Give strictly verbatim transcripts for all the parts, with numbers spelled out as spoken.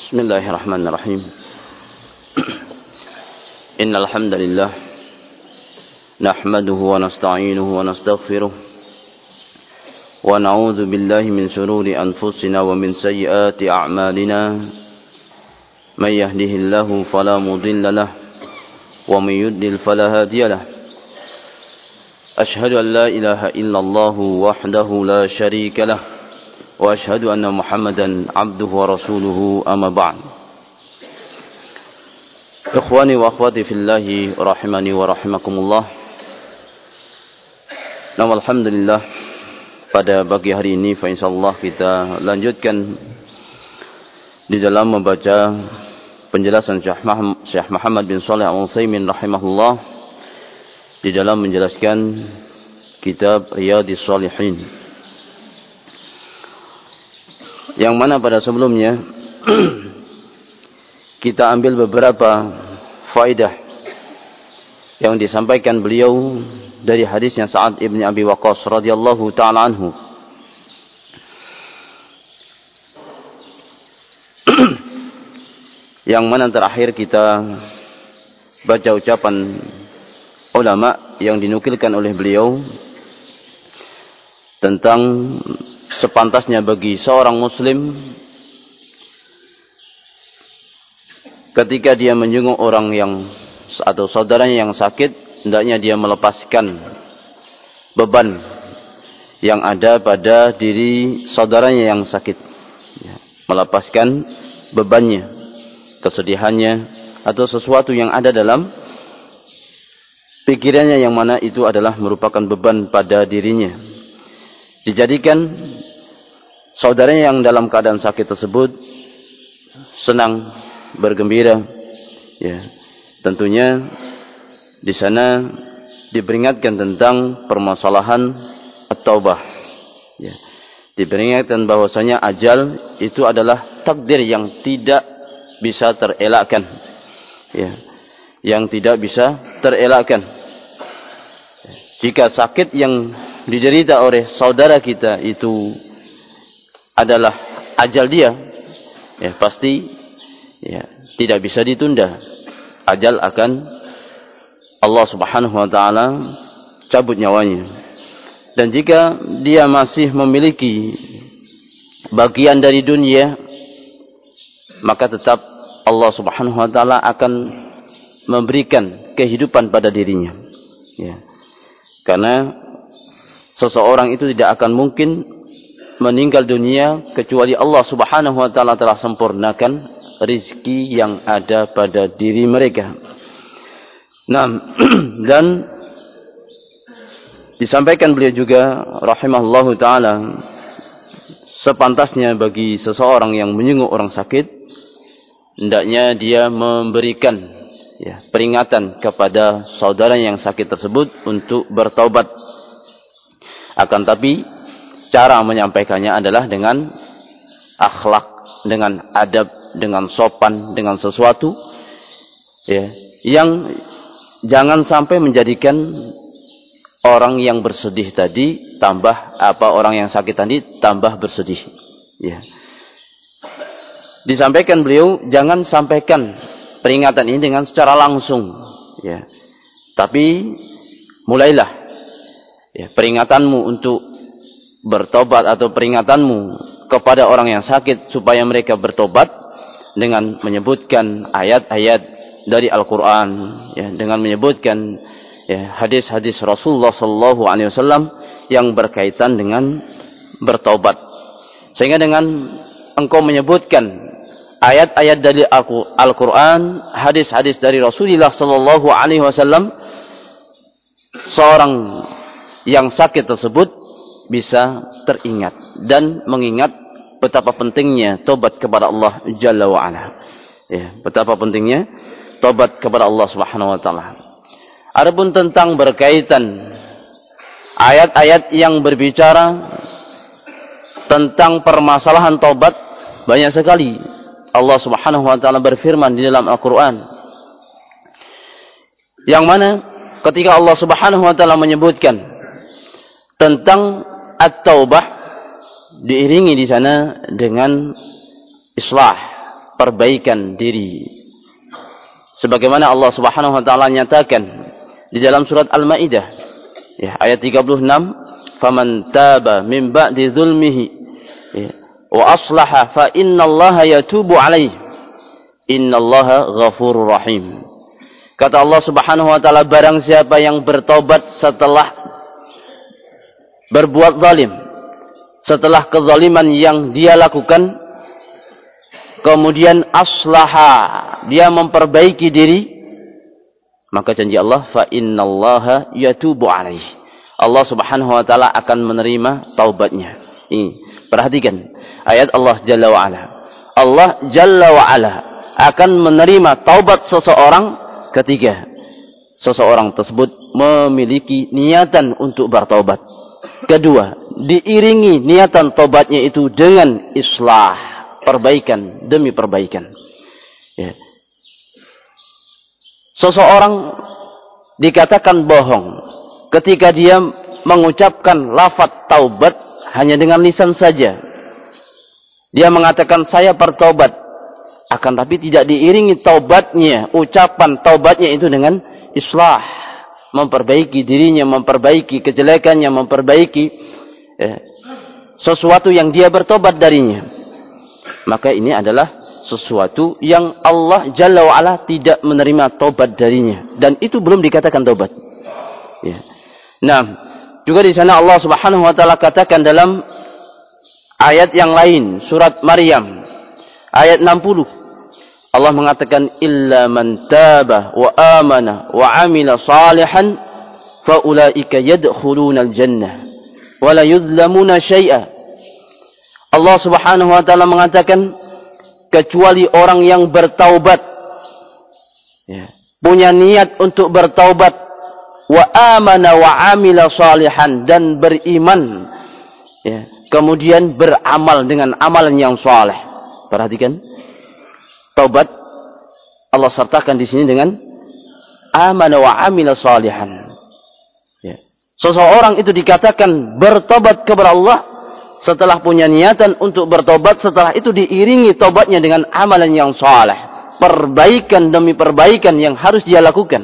Bismillahirrahmanirrahim. Innal hamdalillah nahmaduhu wa nasta'inuhu wa nastaghfiruh wa na'udzu billahi min shururi anfusina wa min sayyiati a'malina. May yahdihillahu fala mudilla lahu wa may yudlil fala hadiya lahu. Ashhadu an la ilaha illallah wahdahu la syarika lahu wa ashhadu anna Muhammadan abduhu wa rasuluhu amma ba'd. Ikhwani wa akhwati fillahi rahimani wa rahimakumullah. Nah, alhamdulillah pada pagi hari ini fa insyaallah kita lanjutkan di dalam membaca penjelasan Syekh Muhammad bin Shalih Al-Utsaimin rahimahullah di dalam menjelaskan kitab Riyadhis Shalihin, yang mana pada sebelumnya kita ambil beberapa faedah yang disampaikan beliau dari hadisnya Sa'ad ibn Abi Waqqas radhiyallahu ta'ala anhu. Yang mana terakhir kita baca ucapan ulama yang dinukilkan oleh beliau tentang sepantasnya bagi seorang muslim ketika dia menjenguk orang yang atau saudaranya yang sakit, hendaknya dia melepaskan beban yang ada pada diri saudaranya yang sakit, melepaskan bebannya, kesedihannya atau sesuatu yang ada dalam pikirannya yang mana itu adalah merupakan beban pada dirinya, dijadikan saudaranya yang dalam keadaan sakit tersebut senang, bergembira, ya. Tentunya di sana diperingatkan tentang permasalahan at-taubah, ya. Diperingatkan bahwasanya ajal itu adalah takdir yang tidak bisa terelakkan, ya. Yang tidak bisa terelakkan. Jika sakit yang diderita oleh saudara kita itu adalah ajal dia, ya pasti ya tidak bisa ditunda. Ajal akan Allah Subhanahu wa taala cabut nyawanya. Dan jika dia masih memiliki bagian dari dunia, maka tetap Allah Subhanahu wa taala akan memberikan kehidupan pada dirinya, ya. Karena seseorang itu tidak akan mungkin meninggal dunia kecuali Allah Subhanahu wa taala telah sempurnakan rizki yang ada pada diri mereka. Nah, dan disampaikan beliau juga rahimahullahu taala, sepantasnya bagi seseorang yang menyenguk orang sakit, hendaknya dia memberikan, ya, peringatan kepada saudara yang sakit tersebut untuk bertaubat. Akan tapi cara menyampaikannya adalah dengan akhlak, dengan adab, dengan sopan, dengan sesuatu, ya, yang jangan sampai menjadikan orang yang bersedih tadi tambah apa orang yang sakit tadi tambah bersedih, ya. Disampaikan beliau, jangan sampaikan peringatan ini dengan secara langsung, ya. Tapi mulailah, ya, peringatanmu untuk bertobat atau peringatanmu kepada orang yang sakit supaya mereka bertobat dengan menyebutkan ayat-ayat dari Al-Quran, ya, dengan menyebutkan, ya, hadis-hadis Rasulullah Sallallahu Alaihi Wasallam yang berkaitan dengan bertobat. Sehingga dengan engkau menyebutkan ayat-ayat dari Al-Quran, hadis-hadis dari Rasulullah Sallallahu Alaihi Wasallam, seorang yang sakit tersebut bisa teringat dan mengingat betapa pentingnya tobat kepada Allah Jalla wa Ala, ya, betapa pentingnya tobat kepada Allah Subhanahu wa taala. Adapun tentang berkaitan ayat-ayat yang berbicara tentang permasalahan tobat, banyak sekali Allah Subhanahu wa taala berfirman di dalam Al-Qur'an, yang mana ketika Allah Subhanahu wa taala menyebutkan tentang at-taubah, diiringi di sana dengan islah, perbaikan diri. Sebagaimana Allah Subhanahu wa taala nyatakan di dalam surat Al-Maidah ya, ayat tiga puluh enam, "Faman taba min ba'di dzulmihi ya, wa aslaha fa innallaha yatubu 'alaihi. Innallaha ghafurur rahim." Kata Allah Subhanahu wa taala, barang siapa yang bertobat setelah berbuat zalim, setelah kezaliman yang dia lakukan, kemudian aslaha, dia memperbaiki diri, maka janji Allah, fa innallaha yatubu 'alaihi. Allah Subhanahu wa taala akan menerima taubatnya. Ini, perhatikan ayat Allah Jalla wa Ala. Allah Jalla wa Ala akan menerima taubat seseorang ketika seseorang tersebut memiliki niatan untuk bertaubat. Kedua, diiringi niatan taubatnya itu dengan islah, perbaikan demi perbaikan. Ya. Seseorang dikatakan bohong ketika dia mengucapkan lafaz taubat hanya dengan lisan saja. Dia mengatakan saya bertaubat, akan tapi tidak diiringi taubatnya, ucapan taubatnya itu dengan islah, memperbaiki dirinya, memperbaiki kejelekannya, memperbaiki eh, sesuatu yang dia bertobat darinya. Maka ini adalah sesuatu yang Allah Jalla wa'ala tidak menerima taubat darinya, dan itu belum dikatakan taubat ya. Nah, juga di sana Allah Subhanahu wa taala katakan dalam ayat yang lain, surat Maryam ayat enam puluh, Allah mengatakan illa man taba wa amana wa amila salihan fa ulaika yadkhuluna al-jannah wa la yuzlamuna syai'a. Allah Subhanahu wa taala mengatakan kecuali orang yang bertaubat ya, punya niat untuk bertaubat, wa amana wa amila salihan, dan beriman ya, kemudian beramal dengan amalan yang saleh. Perhatikan, taubat Allah sertakan di sini dengan amana wa amila salihan. Ya. Seseorang itu dikatakan bertobat kepada Allah setelah punya niatan untuk bertobat, setelah itu diiringi tobatnya dengan amalan yang saleh, perbaikan demi perbaikan yang harus dia lakukan.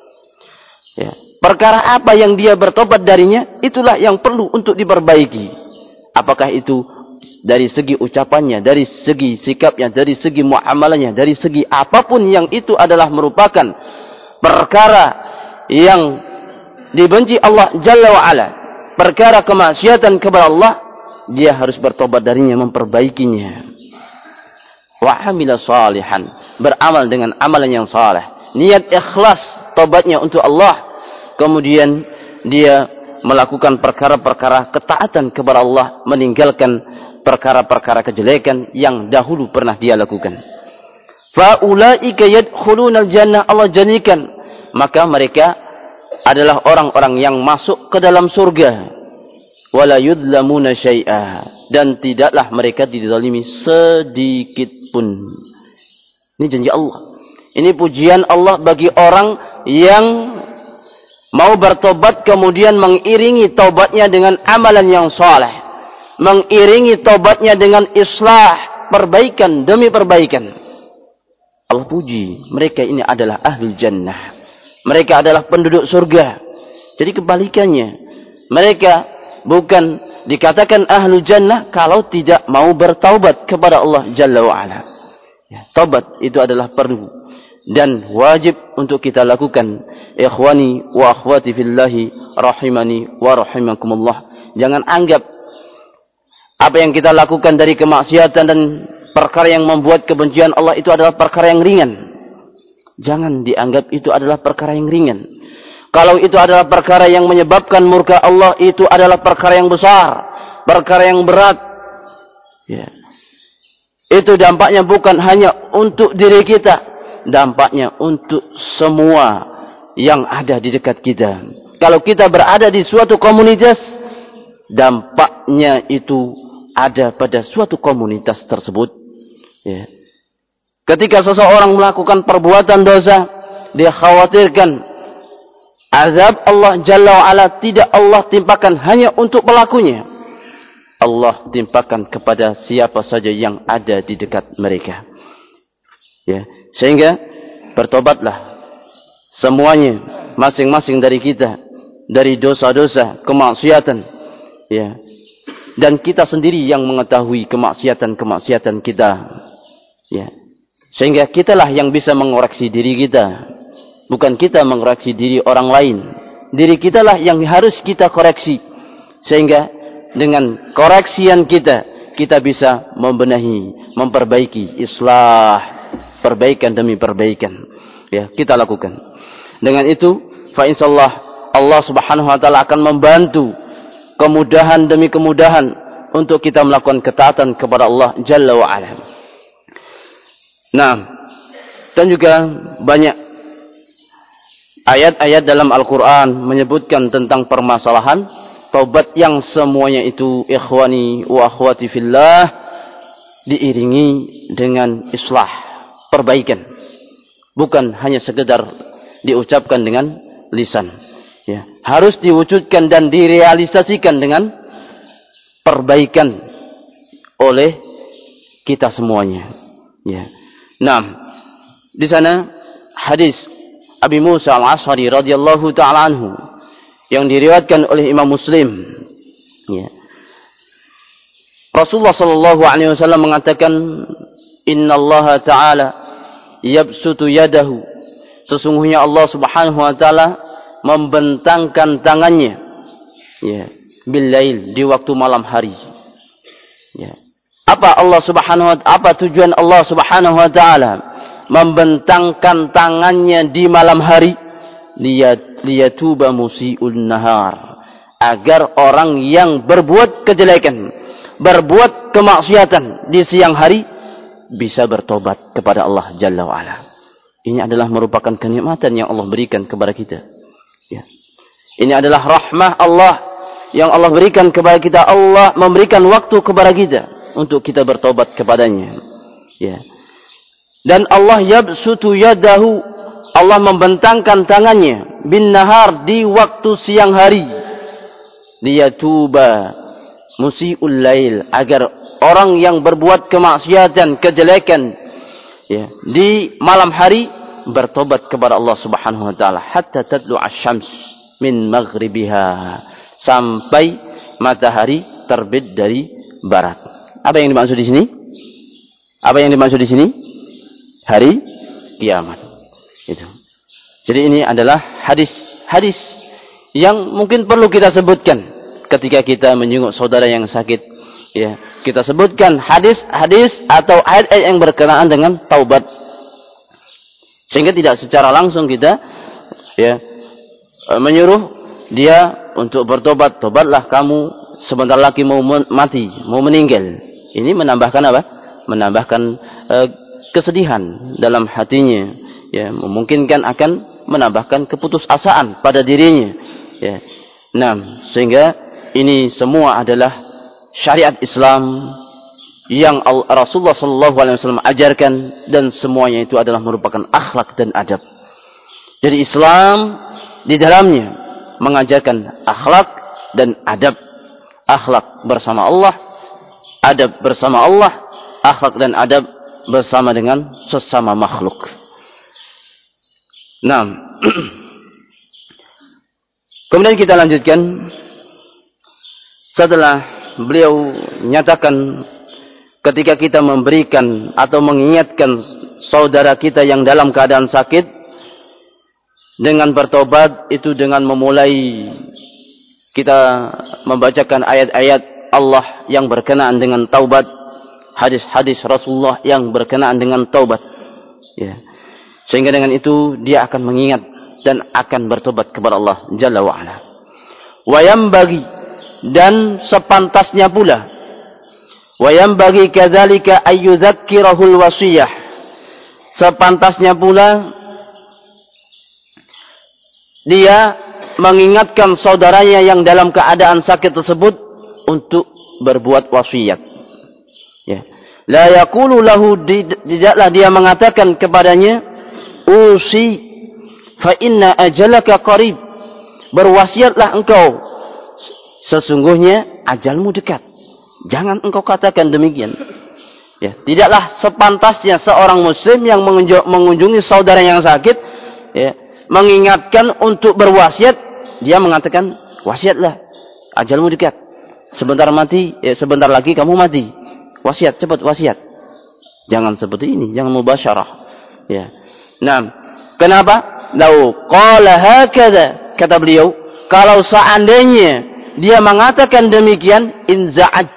Ya. Perkara apa yang dia bertobat darinya, itulah yang perlu untuk diperbaiki. Apakah itu dari segi ucapannya, dari segi sikapnya, dari segi muamalahnya, dari segi apapun yang itu adalah merupakan perkara yang dibenci Allah Jalla wa'ala, perkara kemaksiatan kepada Allah, dia harus bertobat darinya, memperbaikinya. Wa amila salihan, beramal dengan amalan yang saleh, niat ikhlas tobatnya untuk Allah, kemudian dia melakukan perkara-perkara ketaatan kepada Allah, meninggalkan perkara-perkara kejelekan yang dahulu pernah dia lakukan. Fa ulaika yadkhulunal jannah, Allah jadikan maka mereka adalah orang-orang yang masuk ke dalam surga. Wala yudlamuna syai'a, dan tidaklah mereka dizalimi sedikit pun. Ini janji Allah. Ini pujian Allah bagi orang yang mau bertobat kemudian mengiringi taubatnya dengan amalan yang saleh, mengiringi taubatnya dengan islah, perbaikan demi perbaikan. Allah puji, mereka ini adalah ahlul jannah, mereka adalah penduduk surga. Jadi kebalikannya, mereka bukan dikatakan ahlul jannah kalau tidak mau bertaubat kepada Allah Jalla wa'ala ya. Taubat itu adalah perlu dan wajib untuk kita lakukan. Ikhwani wa akhwati fillahi rahimani wa rahimakumullah. Jangan anggap apa yang kita lakukan dari kemaksiatan dan perkara yang membuat kebencian Allah itu adalah perkara yang ringan. Jangan dianggap itu adalah perkara yang ringan. Kalau itu adalah perkara yang menyebabkan murka Allah, itu adalah perkara yang besar, perkara yang berat. Ya. Itu dampaknya bukan hanya untuk diri kita, dampaknya untuk semua yang ada di dekat kita. Kalau kita berada di suatu komunitas, dampaknya itu ada pada suatu komunitas tersebut. Ya. Ketika seseorang melakukan perbuatan dosa, dia khawatirkan azab Allah Jalla wa'ala tidak Allah timpakan hanya untuk pelakunya, Allah timpakan kepada siapa saja yang ada di dekat mereka. Ya, sehingga bertobatlah semuanya, masing-masing dari kita, dari dosa-dosa, kemaksiatan, ya. Dan kita sendiri yang mengetahui kemaksiatan-kemaksiatan kita, ya. Sehingga kitalah yang bisa mengoreksi diri kita, bukan kita mengoreksi diri orang lain. Diri kitalah yang harus kita koreksi, sehingga dengan koreksian kita, kita bisa membenahi, memperbaiki, islah, perbaikan demi perbaikan, ya, kita lakukan. Dengan itu, fa insyaallah Allah Subhanahu wa taala akan membantu kemudahan demi kemudahan untuk kita melakukan ketaatan kepada Allah Jalla wa Ala. Nah, dan juga banyak ayat-ayat dalam Al-Quran menyebutkan tentang permasalahan taubat yang semuanya itu, ikhwani wa akhwati fillah, diiringi dengan islah, perbaikan. Bukan hanya sekedar diucapkan dengan lisan, ya. Harus diwujudkan dan direalisasikan dengan perbaikan oleh kita semuanya, ya. Nah, di sana hadis Abi Musa Al-Asy'ari radhiyallahu taala anhu yang diriwayatkan oleh Imam Muslim, ya. Rasulullah sallallahu alaihi wasallam mengatakan, "Innallaha ta'ala yabsutu yadahu." Sesungguhnya Allah Subhanahu wa taala membentangkan tangannya, ya, bil-lail, di waktu malam hari. Ya. Apa Allah Subhanahu wa apa tujuan Allah Subhanahu wa taala membentangkan tangannya di malam hari? Liyat liyatuba musii'un nahar, agar orang yang berbuat kejelekan, berbuat kemaksiatan di siang hari bisa bertobat kepada Allah Jalla wa Ala. Ini adalah merupakan kenikmatan yang Allah berikan kepada kita, ya. Ini adalah rahmah Allah yang Allah berikan kepada kita. Allah memberikan waktu kepada kita untuk kita bertobat kepadanya, ya. Dan Allah yabsutu yadahu, Allah membentangkan tangannya bin nahar, di waktu siang hari, liyatuba musii'ul lail, agar orang yang berbuat kemaksiatan, kejelekan, ya, di malam hari bertobat kepada Allah Subhanahu wa taala, hatta tadlu asy-syams min maghribiha, sampai matahari terbit dari barat. Apa yang dimaksud di sini? Apa yang dimaksud di sini? Hari kiamat. Itu. Jadi ini adalah hadis-hadis yang mungkin perlu kita sebutkan ketika kita menjenguk saudara yang sakit, ya. Kita sebutkan hadis-hadis atau ayat-ayat yang berkenaan dengan taubat, sehingga tidak secara langsung kita, ya, menyuruh dia untuk bertobat. Tobatlah kamu, sebentar lagi mau mati, mau meninggal. Ini menambahkan apa? Menambahkan uh, kesedihan dalam hatinya, ya, memungkinkan akan menambahkan keputusasaan pada dirinya, ya. Nah, sehingga ini semua adalah syariat Islam yang Rasulullah sallallahu alaihi wasallam ajarkan, dan semuanya itu adalah merupakan akhlak dan adab. Jadi Islam di dalamnya mengajarkan akhlak dan adab. Akhlak bersama Allah, adab bersama Allah, akhlak dan adab bersama dengan sesama makhluk. Nah, kemudian kita lanjutkan. Setelah beliau nyatakan ketika kita memberikan atau mengingatkan saudara kita yang dalam keadaan sakit dengan bertobat, itu dengan memulai kita membacakan ayat-ayat Allah yang berkenaan dengan taubat, hadis-hadis Rasulullah yang berkenaan dengan taubat, ya. Sehingga dengan itu dia akan mengingat dan akan bertobat kepada Allah Jalla wa Ala. Wa yambagi, dan sepantasnya pula, wa yambagi kadzalika ayyudzakkirahul wasiyah, sepantasnya pula dia mengingatkan saudaranya yang dalam keadaan sakit tersebut untuk berbuat wasiat, ya. La yaqulu lahu, tidaklah dia mengatakan kepadanya, usi fa inna ajalaka qarib, berwasiatlah engkau, sesungguhnya ajalmu dekat. Jangan engkau katakan demikian. Ya, tidaklah sepantasnya seorang muslim yang mengunjungi saudara yang sakit, ya, mengingatkan untuk berwasiat, dia mengatakan, wasiatlah, ajalmu dekat. Sebentar mati, ya, sebentar lagi kamu mati. Wasiat, cepat wasiat. Jangan seperti ini, jangan mubasyarah. Ya. Nah, kenapa? Lau qala hakadha, kata beliau, kalau seandainya dia mengatakan demikian, inza'aj,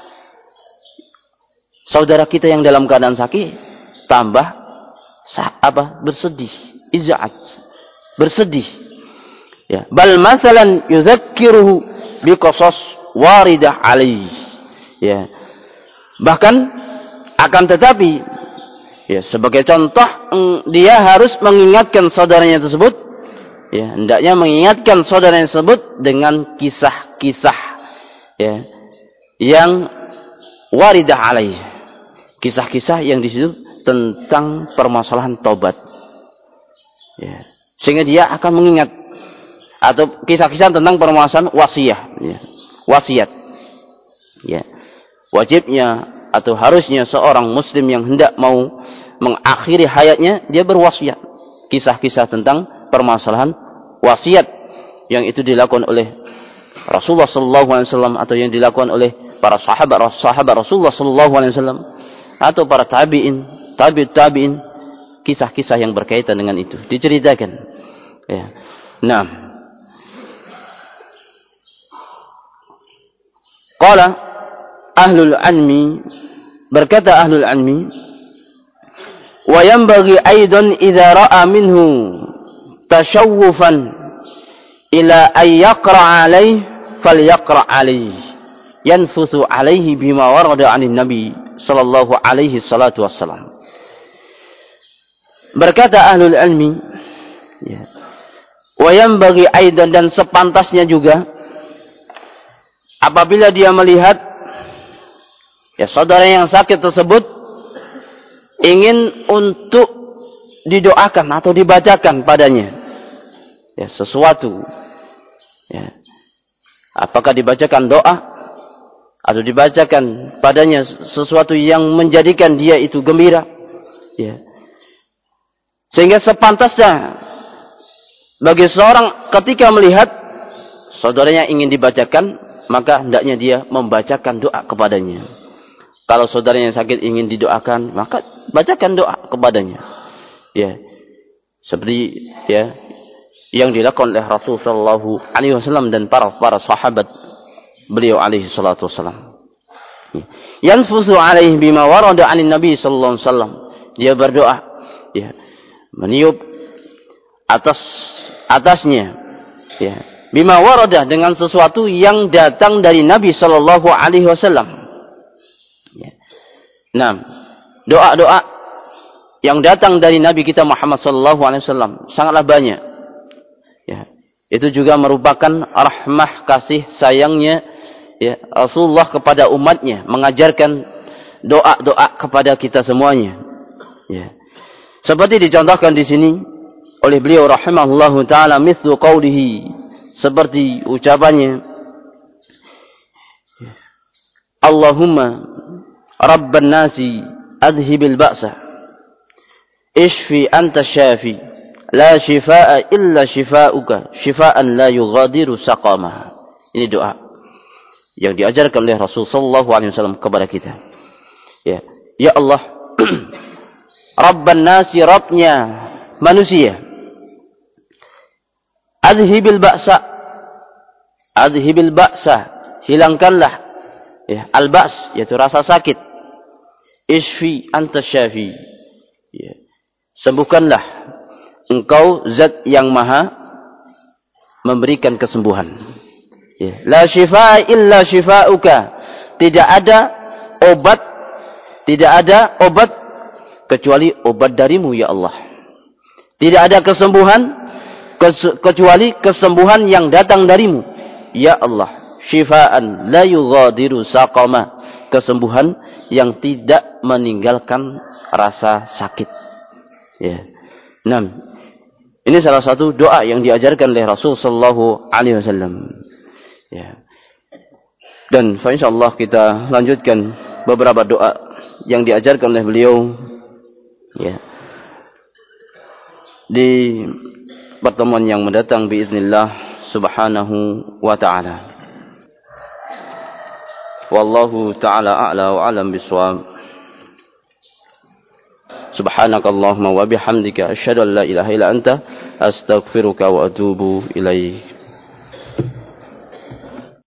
saudara kita yang dalam keadaan sakit tambah sah, apa bersedih, iz'aj, bersedih. Ya, bal masalan yuzakkiruhu biqasas waridah alaihi. Ya. Bahkan akan tetapi, ya, sebagai contoh dia harus mengingatkan saudaranya tersebut, ya, hendaknya mengingatkan saudaranya tersebut dengan kisah-kisah, ya, yang waridah alaihi. Kisah-kisah yang di situ tentang permasalahan taubat, ya, sehingga dia akan mengingat, atau kisah-kisah tentang permasalahan wasiat, ya, wasiat, ya, wajibnya atau harusnya seorang muslim yang hendak mau mengakhiri hayatnya, dia berwasiat, kisah-kisah tentang permasalahan wasiat yang itu dilakukan oleh Rasulullah sallallahu alaihi wasallam atau yang dilakukan oleh para sahabat sahabat Rasulullah sallallahu alaihi wasallam atau para tabi'in, tabi'ut tabi'in, kisah-kisah yang berkaitan dengan itu diceritakan. Ya. Nah, qala ahlul ilmi, berkata ahlul ilmi, wa yanbaghi aidan idza ra'a minhu tashawufan ila ay yaqra' alayhi falyaqra' alayhi yanfusu alayhi bima warada 'anil nabi sallallahu alaihi salatu wassalam. Berkata ahlul ilmi, ya, wa yanbaghi aidan, dan sepantasnya juga apabila dia melihat, ya, saudara yang sakit tersebut ingin untuk didoakan atau dibacakan padanya, ya, sesuatu, ya, apakah dibacakan doa atau dibacakan padanya sesuatu yang menjadikan dia itu gembira, ya, sehingga sepantasnya bagi seorang ketika melihat saudaranya ingin dibacakan, maka hendaknya dia membacakan doa kepadanya. Kalau saudaranya sakit ingin didoakan, maka bacakan doa kepadanya, ya, seperti, ya, yang dilakukan oleh Rasulullah sallallahu alaihi wasallam dan para para sahabat beliau alaihi salatu wasallam. Yanfusu alaihi bima warada 'anil nabi sallallahu alaihi wasallam. Dia berdoa, ya, meniup atas atasnya, ya, bima warada, dengan sesuatu yang datang dari Nabi sallallahu alaihi wasallam. Ya. Nah, doa-doa yang datang dari Nabi kita Muhammad sallallahu alaihi wasallam sangatlah banyak. Ya. Itu juga merupakan rahmah kasih sayangnya, ya, Rasulullah kepada umatnya, mengajarkan doa-doa kepada kita semuanya. Ya. Seperti dicontohkan di sini oleh beliau rahimahullahu taala, mithlu qaulihi, seperti ucapannya, Allahumma rabban nasi adhibil ba'sa ishfi anta syafi la shifaa illa shifaa'uka shifaan la yughadiru saqama. Ini doa yang diajarkan oleh Rasul sallallahu alaihi wasallam kepada kita. Ya, ya Allah, Rabban nasi, Rabbnya manusia, adhibil ba'sa, adhibil ba'sa, hilangkanlah, ya, al-ba's, yaitu rasa sakit. Ishfi anta syafi, ya, sembuhkanlah, engkau zat yang maha memberikan kesembuhan. Ya. La shifaa illa shifauka, tidak ada obat, tidak ada obat kecuali obat darimu ya Allah. Tidak ada kesembuhan kecuali kesembuhan yang datang darimu ya Allah. Shifaan la yughadiru saqama, kesembuhan yang tidak meninggalkan rasa sakit. Ya. Nah, ini salah satu doa yang diajarkan oleh Rasul sallallahu alaihi wasallam. Ya. Dan insyaallah kita lanjutkan beberapa doa yang diajarkan oleh beliau ya di pertemuan yang mendatang biiznillah subhanahu wa ta'ala. Wallahu ta'ala a'la wa a'lam bisawab. Subhanakallahumma wa bihamdika asyhadu an la ilaha illa anta astaghfiruka wa atubu ilaik.